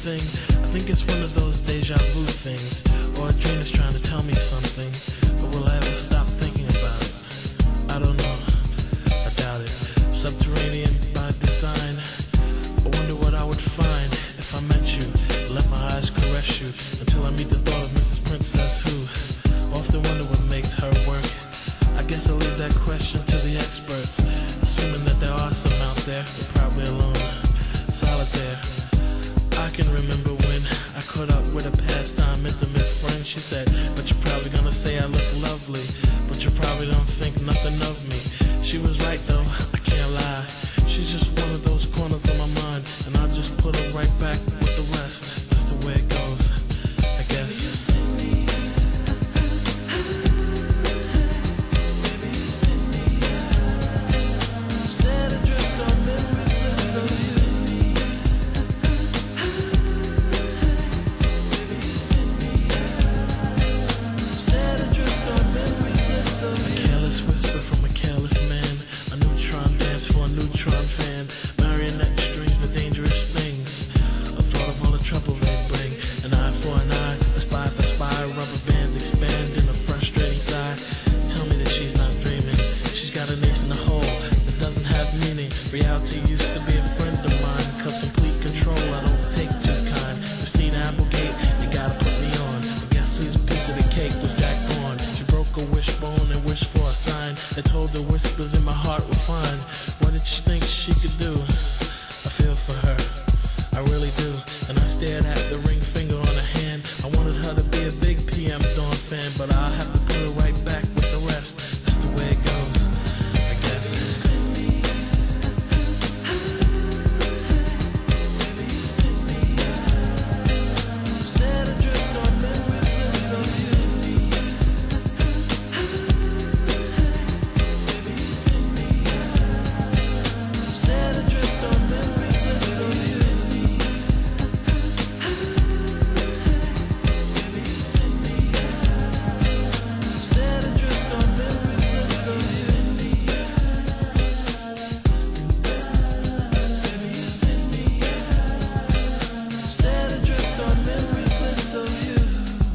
thing. I think it's one of those deja vu things, or a dream is trying to tell me something. But will I ever stop thinking about it? I don't know. I doubt it. Subterranean by design. I wonder what I would find if I met you. Let my eyes caress you until I meet the thought of Mrs. Princess who often wonder what makes her work. I guess I'll leave that question to the experts, assuming that there are some out there, but probably alone, solitaire. I can remember when I caught up with a pastime intimate friend. She said, but you're probably gonna say I look lovely, but you probably don't think nothing of me. She was right though, I can't lie. She's just one of those corners of my mind, and I'll just put her right back with the rest. That's the way it goes, I guess. Whisper from a careless man, a neutron dance for a neutron fan. Marionette strings are dangerous things. A thought of all the trouble they bring. An eye for an eye, a spy for spy. Rubber bands expand in a frustrating sigh. Tell me that she's not dreaming. She's got an ace in the hole that doesn't have meaning. Reality used to be a friend of mine, cause complete control I don't take too kind. Christina Applegate, you gotta put me on. But guess whose piece of the cake was Jack Bourne? She broke a wishbone and wished for a sign that told the whispers in my heart were fine. What did she think she could do? I feel for her, I really do. And I stared at the ring finger on her hand. I wanted her to be a big PM Dawn fan, but I'll have to put her right back with the rest. That's the way it goes, I guess. Set adrift on memory bliss of you. Set adrift on memory bliss of you. Set adrift on memory bliss of you. Set adrift on memory bliss of you.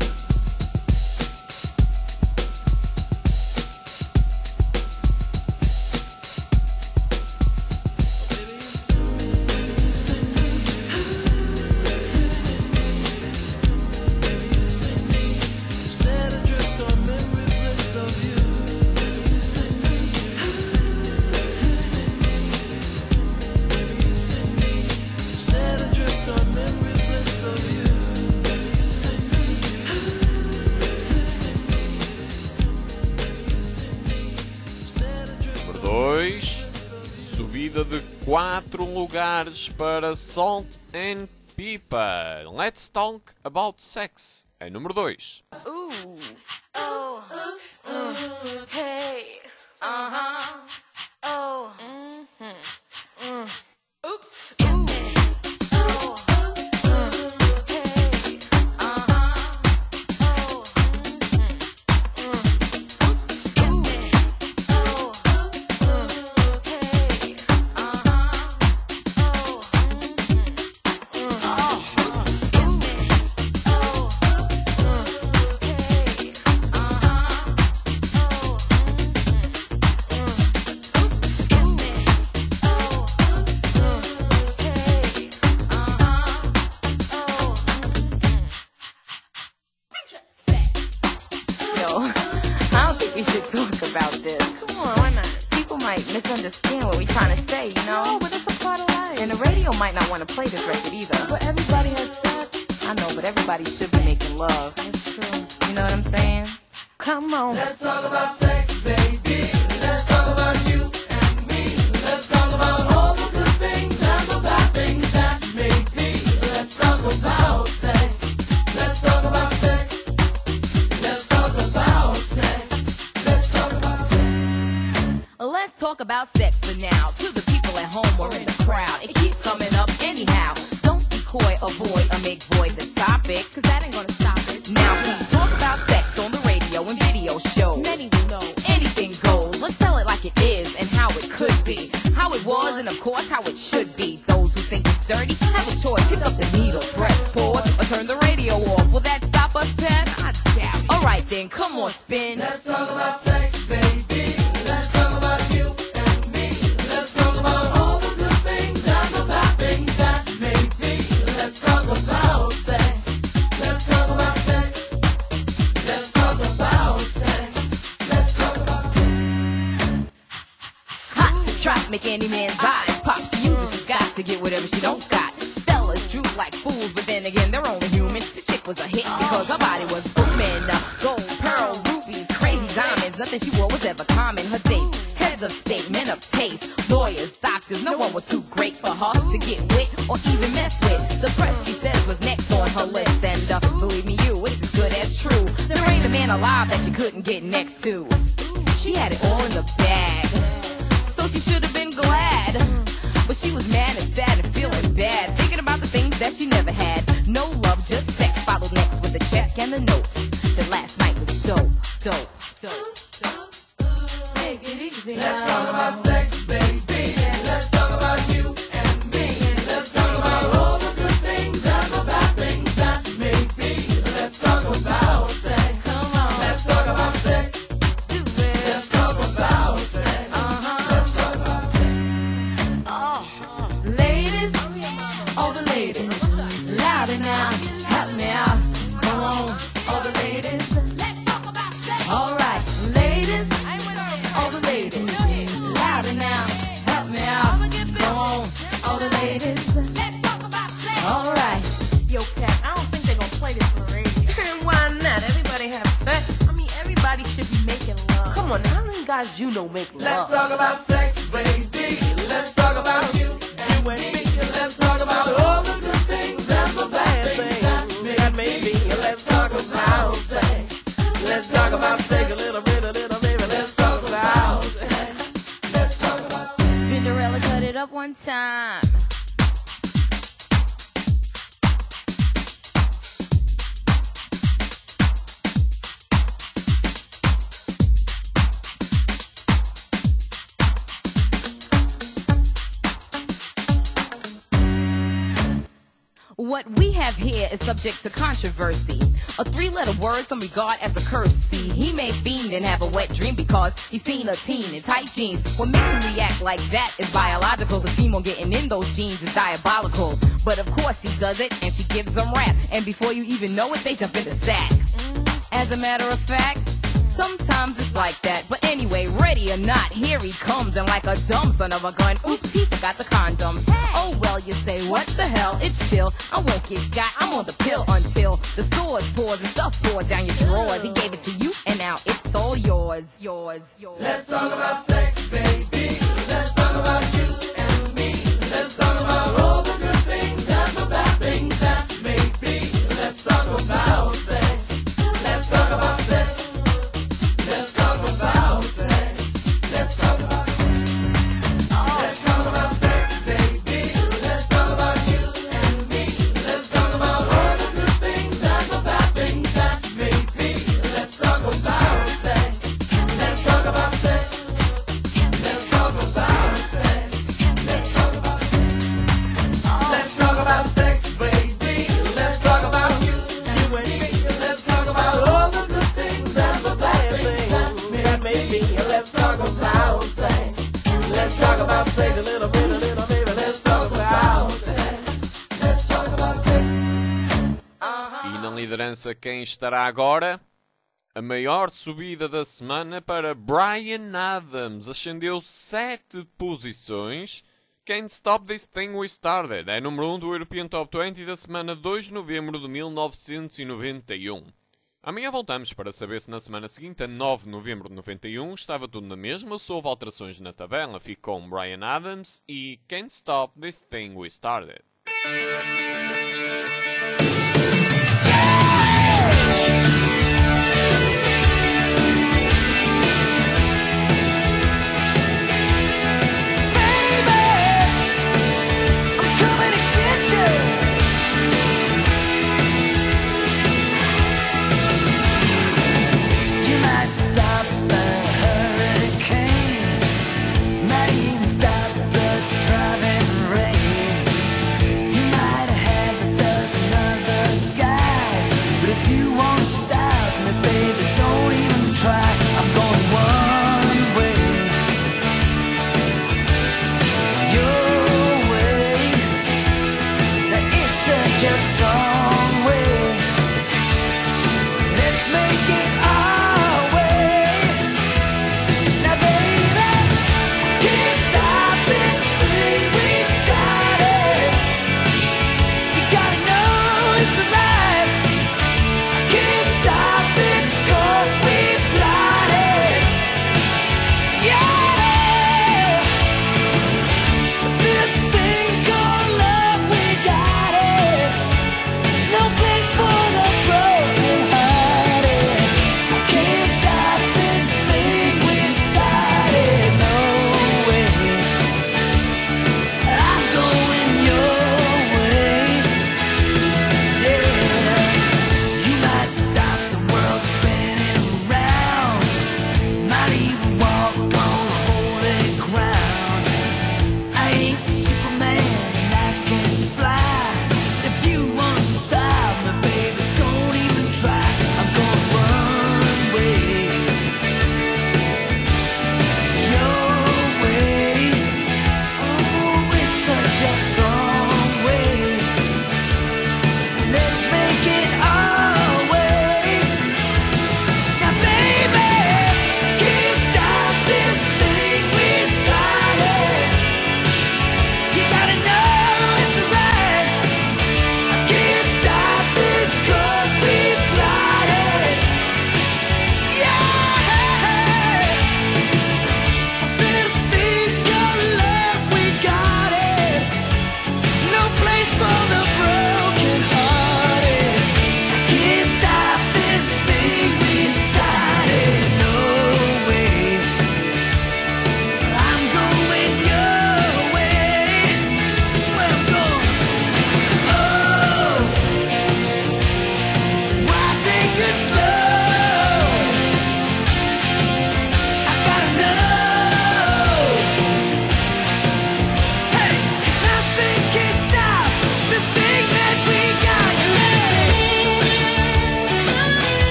Set adrift on memory bliss of you. Set adrift on memory bliss of you. Número 2. Subida de 4 lugares para Salt and Pepper. Let's Talk About Sex. É número 2. Ooh. Oh. Hey. Uh-huh. Oh. Mm-hmm. Oops. Ooh. Oh. Hey. Uh-huh. Oh. Ooh. Oh. Hey. Uh-huh. misunderstand what we're trying to say, you know? No, but it's a part of life. And the radio might not want to play this record either. But everybody has sex. I know, but everybody should be making love. That's true. You know what I'm saying? Come on. Let's talk about sex, baby. Let's talk about you and me. Let's talk about all the good things and the bad things that may be. Let's talk about sex. Let's talk about sex. Let's talk about sex. Let's talk about sex. Let's talk about sex for now. To the people at home or in the crowd, it keeps coming up anyhow. Don't be coy, avoid, or make void the topic, cause that ain't gonna stop it. Now we talk about sex on the radio and video shows. Many will know. Anything goes. Let's tell it like it is and how it could be. How it was and of course how it should be. Those who think it's dirty, have a choice. Pick up the needle, press spin, come on, spin. Let's talk about sex, baby. Let's talk about you and me. Let's talk about all the good things and the bad things that may be. Let's talk about sex. Let's talk about sex. Let's talk about sex. Let's talk about sex. Hot to trap, make any man's eyes pop. She uses she got to get whatever she don't got. Fellas droop like fools, but then again, they're only human. The chick was a hit because her body was booming. Gold, pearl, rubies, crazy diamonds. Nothing she wore was ever common. Her dates, heads of state, men of taste, lawyers, doctors. No one was too great for her to get with or even mess with. The press, she says, was next on her list. And believe me, it's as good as true. There ain't a man alive that she couldn't get next to. She had it all in the bag, so she should have been glad. But she was mad and sad and feeling bad, thinking about the things that she never had. No love, just sex, followed next with the check and the note. That last night was dope, dope, dope. Take it easy. Let's talk about sex, baby. Let's talk about you and me. Let's talk about all the good things and the bad things that may be. Let's talk about sex. Come on. Let's talk about sex. Do it. Let's talk about sex. Let's talk about sex. Ladies, all the ladies, louder now, help me out. Come on, all the ladies, let's talk about sex. All right, ladies, all the ladies, louder now, help me out. Come on, all the ladies, let's talk about sex. All right. Yo, Cat, I don't think they're gonna play this on the radio. Why not? Everybody have sex. I mean, everybody should be making love. Come on, now, how many guys you know make love? Let's talk about sex, baby. Let's talk about you and me. Let's talk about all the good things and the bad things that may be. Let's talk about sex. Let's talk about sex. A little baby. Let's talk about sex. Let's talk about sex. Cinderella cut it up one time. What we have here is subject to controversy. A three-letter word some regard as a curse. See, he may fiend and have a wet dream because he's seen a teen in tight jeans. What makes him react like that is biological. The theme on getting in those jeans is diabolical. But of course he does it, and she gives him rap. And before you even know it, they jump in the sack. As a matter of fact, sometimes it's like that. But anyway, ready or not, here he comes. And like a dumb son of a gun, oops, he forgot the condoms. Oh well, you say, what the hell, it's chill. I won't get got, I'm on the pill until the swords pours and stuff pours down your drawers. He gave it to you, and now it's all yours. Let's talk about sex, baby. Let's talk about you and me. Let's talk about all the good things and the bad things that may be. Let's talk about sex. Let's talk about sex. Let's talk about sex. Let's talk about sex. Let's talk about sex, baby. Let's talk about you and me. Let's talk about all the good things and the bad things that may be. Let's talk about sex. Let's talk about sex. Let's talk about sex. Let's talk about sex. Let's talk about sex, baby. Let's talk about you and me. Let's talk about all the good things and the bad things that may be. Let's talk about sex. Let's talk about sex. A little baby. Let's talk about sex. Let's talk about sex. E na liderança quem estará agora? A maior subida da semana para Bryan Adams. Ascendeu 7 posições. Can't Stop This Thing We Started. É número 1 do European Top 20 da semana 2 de novembro de 1991. Amanhã voltamos para saber se na semana seguinte, a 9 de novembro de 91, estava tudo na mesma, se houve alterações na tabela. Ficou com Bryan Adams e Can't Stop This Thing We Started.